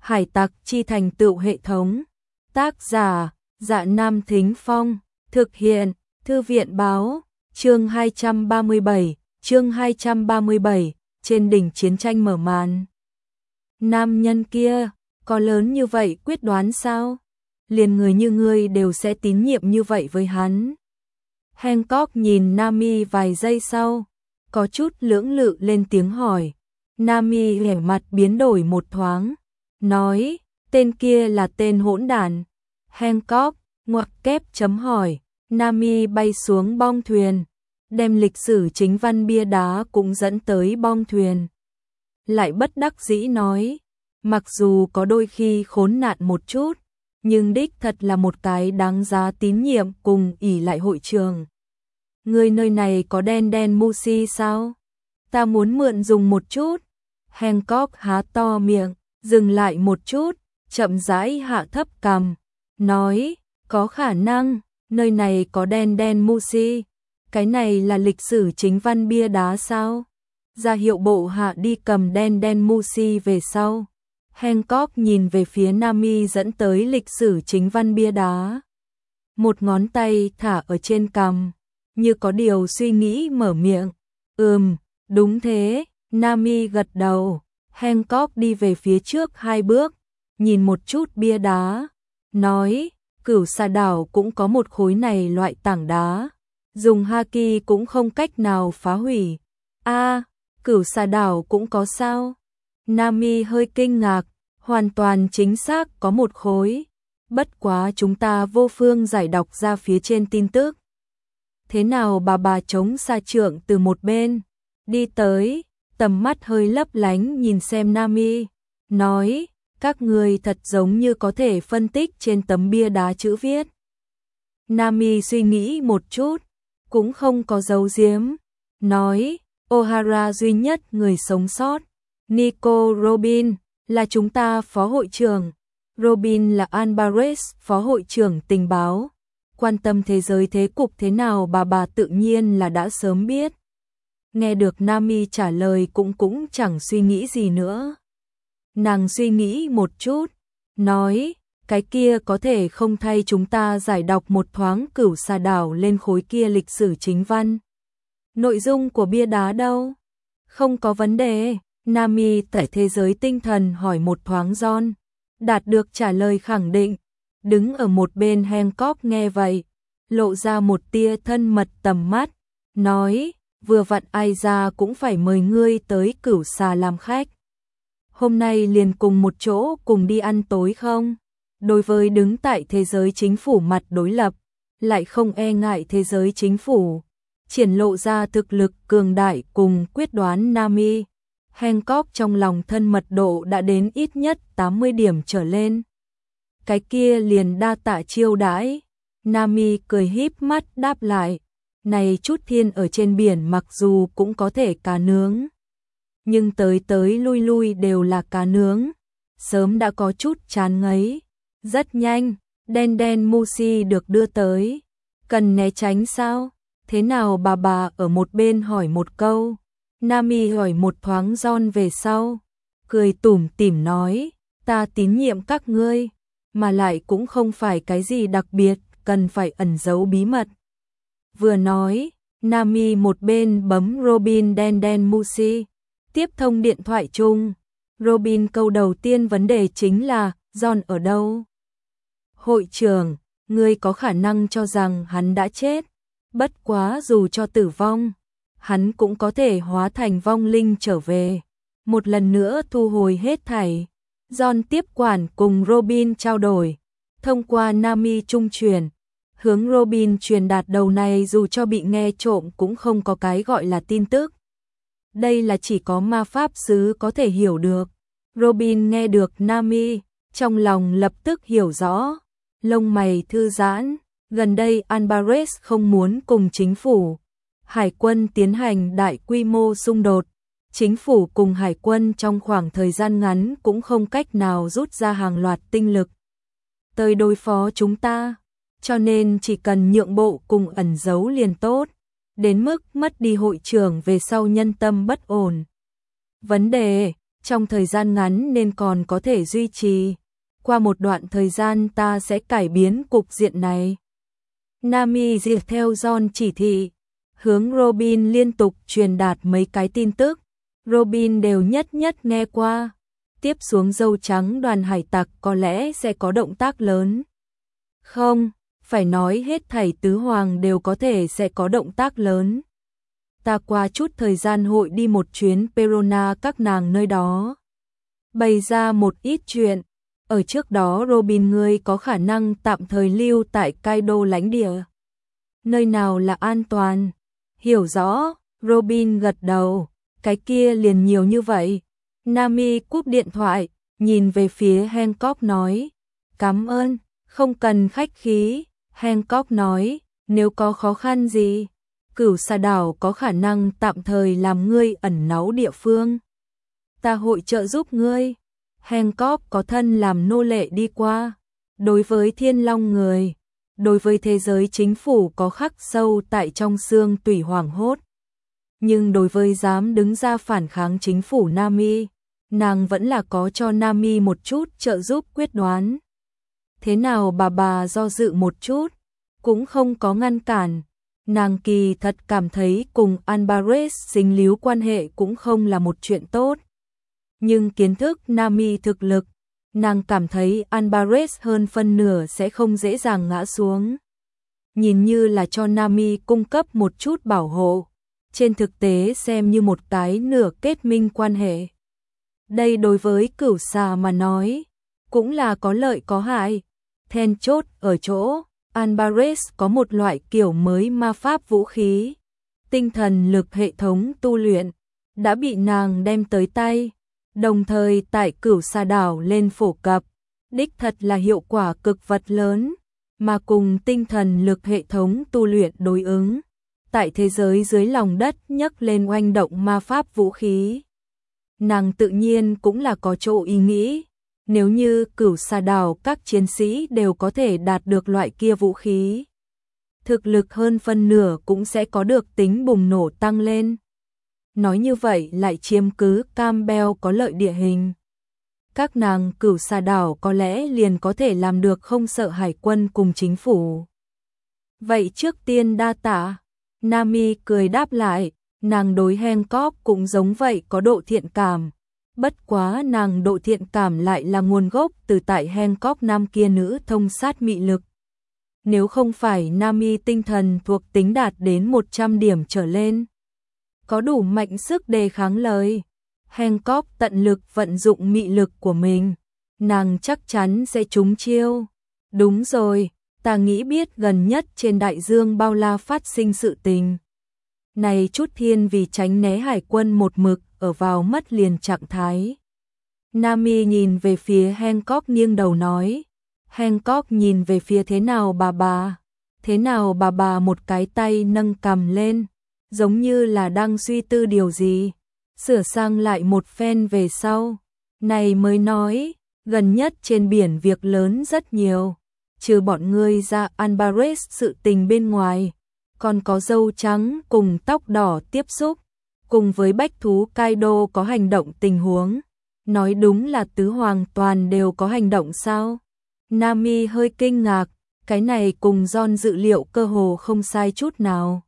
Hải tặc chi thành tựu hệ thống. Tác giả, Dạ Nam Thính Phong. Thực hiện, Thư viện báo. Chương 237, trên đỉnh chiến tranh mở màn. Nam nhân kia, có lớn như vậy quyết đoán sao? Liền người như ngươi đều sẽ tín nhiệm như vậy với hắn. Hancock nhìn Nami vài giây sau, có chút lưỡng lự lên tiếng hỏi. Nami vẻ mặt biến đổi một thoáng, nói, tên kia là tên hỗn đản. Hancock, ngoặc kép chấm hỏi. Nami bay xuống bong thuyền, đem lịch sử chính văn bia đá cũng dẫn tới bong thuyền. Lại bất đắc dĩ nói, mặc dù có đôi khi khốn nạn một chút, nhưng đích thật là một cái đáng giá tín nhiệm cùng ỷ lại hội trường. Người nơi này có đen Musi sao? Ta muốn mượn dùng một chút. Hancock há to miệng, dừng lại một chút, chậm rãi hạ thấp cằm, nói, có khả năng, nơi này có đen Musi. Cái này là lịch sử chính văn bia đá sao? Ra hiệu bộ hạ đi cầm đen Musi về sau. Hancock nhìn về phía Nami dẫn tới lịch sử chính văn bia đá. Một ngón tay thả ở trên cằm, như có điều suy nghĩ mở miệng. Đúng thế. Nami gật đầu. Hancock đi về phía trước 2 bước, nhìn một chút bia đá, nói, Cửu Xà đảo cũng có một khối này loại tảng đá, dùng haki cũng không cách nào phá hủy. Cửu Xà đảo cũng có sao? Nami hơi kinh ngạc, hoàn toàn chính xác có một khối, bất quá chúng ta vô phương giải đọc ra phía trên tin tức. Thế nào bà chống xa trượng từ một bên, đi tới, tầm mắt hơi lấp lánh nhìn xem Nami, nói, các người thật giống như có thể phân tích trên tấm bia đá chữ viết. Nami suy nghĩ một chút, cũng không có giấu giếm, nói, O'Hara duy nhất người sống sót, Nico Robin, là chúng ta phó hội trưởng, Robin là Alvarez phó hội trưởng tình báo, quan tâm thế giới thế cục thế nào bà tự nhiên là đã sớm biết. Nghe được Nami trả lời cũng chẳng suy nghĩ gì nữa. Nàng suy nghĩ một chút, nói, cái kia có thể không thay chúng ta giải đọc một thoáng Cửu Xà đảo lên khối kia lịch sử chính văn. Nội dung của bia đá đâu? Không có vấn đề. Nami tại thế giới tinh thần hỏi một thoáng John, đạt được trả lời khẳng định. Đứng ở một bên Hancock nghe vậy, lộ ra một tia thân mật tầm mắt, nói, vừa vặn ai ra cũng phải mời ngươi tới Cửu Xà làm khách. Hôm nay liền cùng một chỗ cùng đi ăn tối không? Đối với đứng tại thế giới chính phủ mặt đối lập, lại không e ngại thế giới chính phủ, triển lộ ra thực lực cường đại cùng quyết đoán Nami. Hancock trong lòng thân mật độ đã đến ít nhất 80 điểm trở lên. Cái kia liền đa tạ chiêu đãi. Nami cười híp mắt đáp lại, này chút thiên ở trên biển mặc dù cũng có thể cá nướng, nhưng tới lui đều là cá nướng, sớm đã có chút chán ngấy. Rất nhanh, đen Musi được đưa tới. Cần né tránh sao? Thế nào bà ở một bên hỏi một câu. Nami hỏi một thoáng John về sau, cười tủm tỉm nói, ta tín nhiệm các ngươi, mà lại cũng không phải cái gì đặc biệt, cần phải ẩn giấu bí mật. Vừa nói, Nami một bên bấm Robin đen Musi, tiếp thông điện thoại chung. Robin câu đầu tiên vấn đề chính là, John ở đâu? Hội trưởng, ngươi có khả năng cho rằng hắn đã chết, bất quá dù cho tử vong, hắn cũng có thể hóa thành vong linh trở về, một lần nữa thu hồi hết thảy. John tiếp quản cùng Robin trao đổi, thông qua Nami trung truyền, hướng Robin truyền đạt đầu này dù cho bị nghe trộm cũng không có cái gọi là tin tức. Đây là chỉ có ma pháp sư có thể hiểu được. Robin nghe được Nami, trong lòng lập tức hiểu rõ, lông mày thư giãn, gần đây Alvarez không muốn cùng chính phủ, hải quân tiến hành đại quy mô xung đột. Chính phủ cùng hải quân trong khoảng thời gian ngắn cũng không cách nào rút ra hàng loạt tinh lực tới đối phó chúng ta, cho nên chỉ cần nhượng bộ cùng ẩn giấu liền tốt, đến mức mất đi hội trưởng về sau nhân tâm bất ổn. Vấn đề, trong thời gian ngắn nên còn có thể duy trì. Qua một đoạn thời gian ta sẽ cải biến cục diện này. Nami dựa theo John chỉ thị, hướng Robin liên tục truyền đạt mấy cái tin tức. Robin đều nhất nhất nghe qua. Tiếp xuống dâu trắng đoàn hải tặc có lẽ sẽ có động tác lớn. Không, phải nói hết thảy tứ hoàng đều có thể sẽ có động tác lớn. Ta qua chút thời gian hội đi một chuyến Perona các nàng nơi đó. Bày ra một ít chuyện. Ở trước đó Robin ngươi có khả năng tạm thời lưu tại Kaido lãnh địa. Nơi nào là an toàn? Hiểu rõ, Robin gật đầu. Cái kia liền nhiều như vậy. Nami cúp điện thoại, nhìn về phía Hancock nói. Cảm ơn, không cần khách khí. Hancock nói, nếu có khó khăn gì, Cửu Xà đảo có khả năng tạm thời làm ngươi ẩn náu địa phương. Ta hội trợ giúp ngươi. Hancock có thân làm nô lệ đi qua. Đối với Thiên Long người, đối với thế giới chính phủ có khắc sâu tại trong xương tủy hoảng hốt. Nhưng đối với dám đứng ra phản kháng chính phủ Nami, nàng vẫn là có cho Nami một chút trợ giúp quyết đoán. Thế nào bà do dự một chút, cũng không có ngăn cản. Nàng kỳ thật cảm thấy cùng Alvarez dính líu quan hệ cũng không là một chuyện tốt. Nhưng kiến thức Nami thực lực, nàng cảm thấy Alvarez hơn phân nửa sẽ không dễ dàng ngã xuống. Nhìn như là cho Nami cung cấp một chút bảo hộ, trên thực tế xem như một cái nửa kết minh quan hệ. Đây đối với Cửu Xà mà nói, cũng là có lợi có hại. Then chốt ở chỗ, Alvarez có một loại kiểu mới ma pháp vũ khí, tinh thần lực hệ thống tu luyện, đã bị nàng đem tới tay, đồng thời tại Cửu Xà đảo lên phổ cập, đích thật là hiệu quả cực vật lớn, mà cùng tinh thần lực hệ thống tu luyện đối ứng, tại thế giới dưới lòng đất nhấc lên oanh động ma pháp vũ khí. Nàng tự nhiên cũng là có chỗ ý nghĩ, nếu như Cửu Xà đảo các chiến sĩ đều có thể đạt được loại kia vũ khí, thực lực hơn phân nửa cũng sẽ có được tính bùng nổ tăng lên. Nói như vậy lại chiếm cứ Campbell có lợi địa hình. Các nàng Cửu Xà đảo có lẽ liền có thể làm được không sợ hải quân cùng chính phủ. Vậy trước tiên đa tạ. Nami cười đáp lại, nàng đối Hancock cũng giống vậy có độ thiện cảm. Bất quá nàng độ thiện cảm lại là nguồn gốc từ tại Hancock nam kia nữ thông sát mị lực. Nếu không phải Nami tinh thần thuộc tính đạt đến 100 điểm trở lên, có đủ mạnh sức đề kháng lời, Hancock tận lực vận dụng mị lực của mình, nàng chắc chắn sẽ trúng chiêu. Đúng rồi, ta nghĩ biết gần nhất trên đại dương bao la phát sinh sự tình. Này chút thiên vì tránh né hải quân một mực ở vào mất liền trạng thái. Nami nhìn về phía Hancock nghiêng đầu nói. Hancock nhìn về phía thế nào bà. Thế nào bà một cái tay nâng cằm lên, giống như là đang suy tư điều gì. Sửa sang lại một phen về sau, này mới nói, gần nhất trên biển việc lớn rất nhiều. Trừ bọn ngươi ra Alvarez sự tình bên ngoài, còn có dâu trắng cùng tóc đỏ tiếp xúc, cùng với bách thú Kaido có hành động tình huống. Nói đúng là tứ hoàng toàn đều có hành động sao? Nami hơi kinh ngạc, cái này cùng John dự liệu cơ hồ không sai chút nào.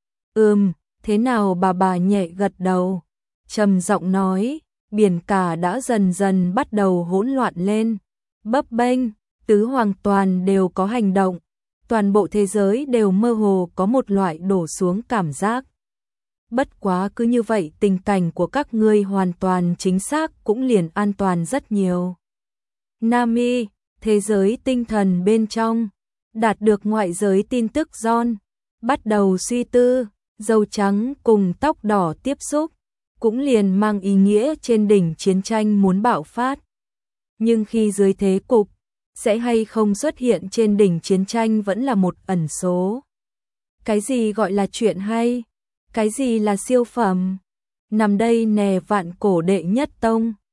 Thế nào bà nhẹ gật đầu, trầm giọng nói, biển cả đã dần dần bắt đầu hỗn loạn lên, bấp bênh, tứ hoàng toàn đều có hành động, toàn bộ thế giới đều mơ hồ có một loại đổ xuống cảm giác. Bất quá cứ như vậy tình cảnh của các ngươi hoàn toàn chính xác cũng liền an toàn rất nhiều. Nami, thế giới tinh thần bên trong, đạt được ngoại giới tin tức John, bắt đầu suy tư, dâu trắng cùng tóc đỏ tiếp xúc, cũng liền mang ý nghĩa trên đỉnh chiến tranh muốn bạo phát. Nhưng khi dưới thế cục, sẽ hay không xuất hiện trên đỉnh chiến tranh vẫn là một ẩn số. Cái gì gọi là chuyện hay? Cái gì là siêu phẩm? Nằm đây nè vạn cổ đệ nhất tông.